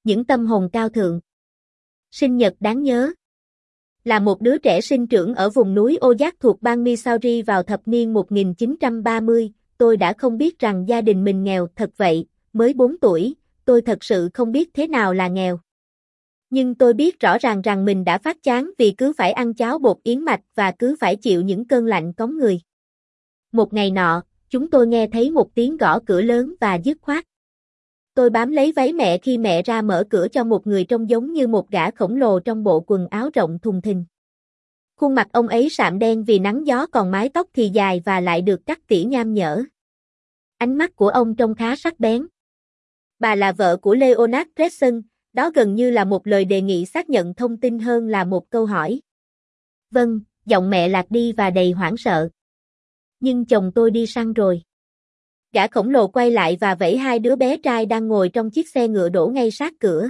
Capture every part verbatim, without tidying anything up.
những tâm hồn cao thượng. Sinh nhật đáng nhớ. Là một đứa trẻ sinh trưởng ở vùng núi Ojak thuộc bang Missouri vào thập niên một nghìn chín trăm ba mươi, tôi đã không biết rằng gia đình mình nghèo thật vậy, mới bốn tuổi, tôi thật sự không biết thế nào là nghèo. Nhưng tôi biết rõ ràng rằng mình đã phát chán vì cứ phải ăn cháo bột yến mạch và cứ phải chịu những cơn lạnh cóng người. Một ngày nọ, chúng tôi nghe thấy một tiếng gõ cửa lớn và dứt khoát. Tôi bám lấy váy mẹ khi mẹ ra mở cửa cho một người trông giống như một gã khổng lồ trong bộ quần áo rộng thùng thình. Khuôn mặt ông ấy sạm đen vì nắng gió, còn mái tóc thì dài và lại được cắt tỉa nham nhở. Ánh mắt của ông trông khá sắc bén. Bà là vợ của Leonard Preston, đó gần như là một lời đề nghị xác nhận thông tin hơn là một câu hỏi. Vâng, giọng mẹ lạc đi và đầy hoảng sợ. Nhưng chồng tôi đi săn rồi. Gã khổng lồ quay lại và vẫy hai đứa bé trai đang ngồi trong chiếc xe ngựa đổ ngay sát cửa.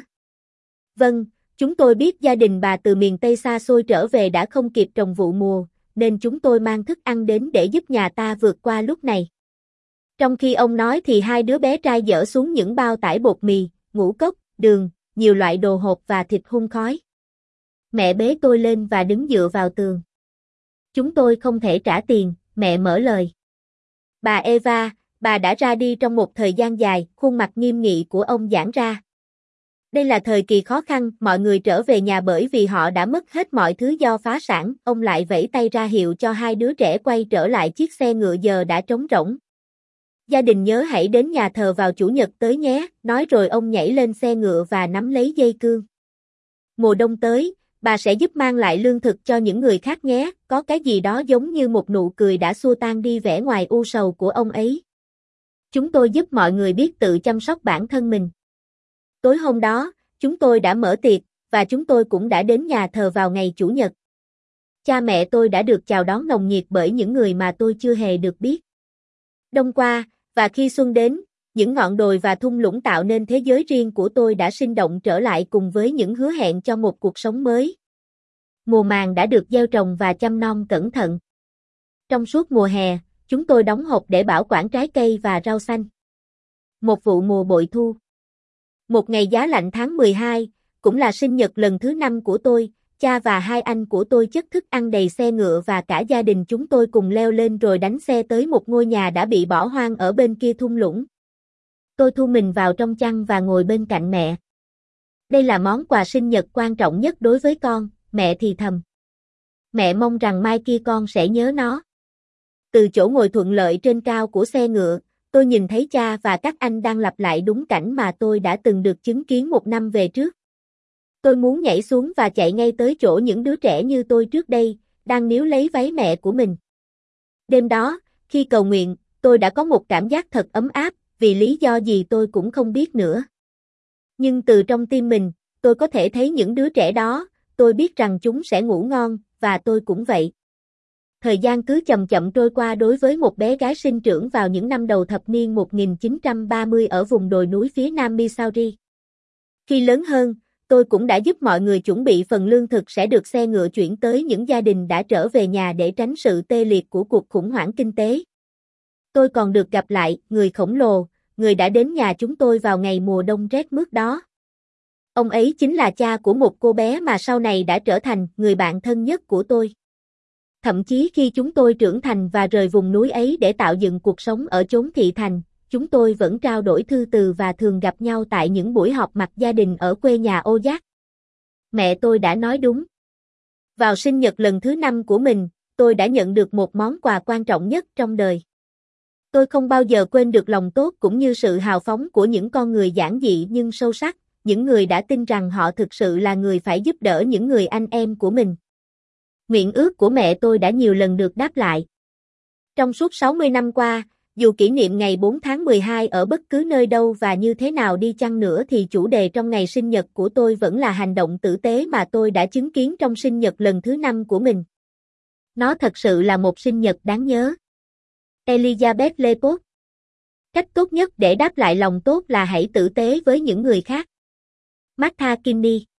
Vâng, chúng tôi biết gia đình bà từ miền Tây xa xôi trở về đã không kịp trồng vụ mùa, nên chúng tôi mang thức ăn đến để giúp nhà ta vượt qua lúc này. Trong khi ông nói thì hai đứa bé trai dỡ xuống những bao tải bột mì, ngũ cốc, đường, nhiều loại đồ hộp và thịt hun khói. Mẹ bế tôi lên và đứng dựa vào tường. Chúng tôi không thể trả tiền, mẹ mở lời. Bà Eva, bà đã ra đi trong một thời gian dài, khuôn mặt nghiêm nghị của ông giãn ra. Đây là thời kỳ khó khăn, mọi người trở về nhà bởi vì họ đã mất hết mọi thứ do phá sản. Ông lại vẫy tay ra hiệu cho hai đứa trẻ quay trở lại chiếc xe ngựa giờ đã trống rỗng. Gia đình nhớ hãy đến nhà thờ vào Chủ nhật tới nhé, nói rồi ông nhảy lên xe ngựa và nắm lấy dây cương. Mùa đông tới, bà sẽ giúp mang lại lương thực cho những người khác nhé, có cái gì đó giống như một nụ cười đã xua tan đi vẻ ngoài u sầu của ông ấy. Chúng tôi giúp mọi người biết tự chăm sóc bản thân mình. Tối hôm đó, chúng tôi đã mở tiệc, và chúng tôi cũng đã đến nhà thờ vào ngày Chủ nhật. Cha mẹ tôi đã được chào đón nồng nhiệt bởi những người mà tôi chưa hề được biết. Đông qua, và khi xuân đến, những ngọn đồi và thung lũng tạo nên thế giới riêng của tôi đã sinh động trở lại cùng với những hứa hẹn cho một cuộc sống mới. Mùa màng đã được gieo trồng và chăm nom cẩn thận. Trong suốt mùa hè, chúng tôi đóng hộp để bảo quản trái cây và rau xanh. Một vụ mùa bội thu. Một ngày giá lạnh tháng mười hai, cũng là sinh nhật lần thứ năm của tôi, cha và hai anh của tôi chất thức ăn đầy xe ngựa và cả gia đình chúng tôi cùng leo lên rồi đánh xe tới một ngôi nhà đã bị bỏ hoang ở bên kia thung lũng. Tôi thu mình vào trong chăn và ngồi bên cạnh mẹ. Đây là món quà sinh nhật quan trọng nhất đối với con, mẹ thì thầm. Mẹ mong rằng mai kia con sẽ nhớ nó. Từ chỗ ngồi thuận lợi trên cao của xe ngựa, tôi nhìn thấy cha và các anh đang lặp lại đúng cảnh mà tôi đã từng được chứng kiến một năm về trước. Tôi muốn nhảy xuống và chạy ngay tới chỗ những đứa trẻ như tôi trước đây, đang níu lấy váy mẹ của mình. Đêm đó, khi cầu nguyện, tôi đã có một cảm giác thật ấm áp, vì lý do gì tôi cũng không biết nữa. Nhưng từ trong tim mình, tôi có thể thấy những đứa trẻ đó, tôi biết rằng chúng sẽ ngủ ngon, và tôi cũng vậy. Thời gian cứ chậm chậm trôi qua đối với một bé gái sinh trưởng vào những năm đầu thập niên một nghìn chín trăm ba mươi ở vùng đồi núi phía nam Missouri. Khi lớn hơn, tôi cũng đã giúp mọi người chuẩn bị phần lương thực sẽ được xe ngựa chuyển tới những gia đình đã trở về nhà để tránh sự tê liệt của cuộc khủng hoảng kinh tế. Tôi còn được gặp lại người khổng lồ, người đã đến nhà chúng tôi vào ngày mùa đông rét mướt đó. Ông ấy chính là cha của một cô bé mà sau này đã trở thành người bạn thân nhất của tôi. Thậm chí khi chúng tôi trưởng thành và rời vùng núi ấy để tạo dựng cuộc sống ở chốn thị thành, chúng tôi vẫn trao đổi thư từ và thường gặp nhau tại những buổi họp mặt gia đình ở quê nhà Ojak. Mẹ tôi đã nói đúng. Vào sinh nhật lần thứ năm của mình, tôi đã nhận được một món quà quan trọng nhất trong đời. Tôi không bao giờ quên được lòng tốt cũng như sự hào phóng của những con người giản dị nhưng sâu sắc, những người đã tin rằng họ thực sự là người phải giúp đỡ những người anh em của mình. Nguyện ước của mẹ tôi đã nhiều lần được đáp lại. Trong suốt sáu mươi năm qua, dù kỷ niệm ngày bốn tháng mười hai ở bất cứ nơi đâu và như thế nào đi chăng nữa thì chủ đề trong ngày sinh nhật của tôi vẫn là hành động tử tế mà tôi đã chứng kiến trong sinh nhật lần thứ năm của mình. Nó thật sự là một sinh nhật đáng nhớ. Elizabeth Lepot. Cách tốt nhất để đáp lại lòng tốt là hãy tử tế với những người khác. Martha Kinney.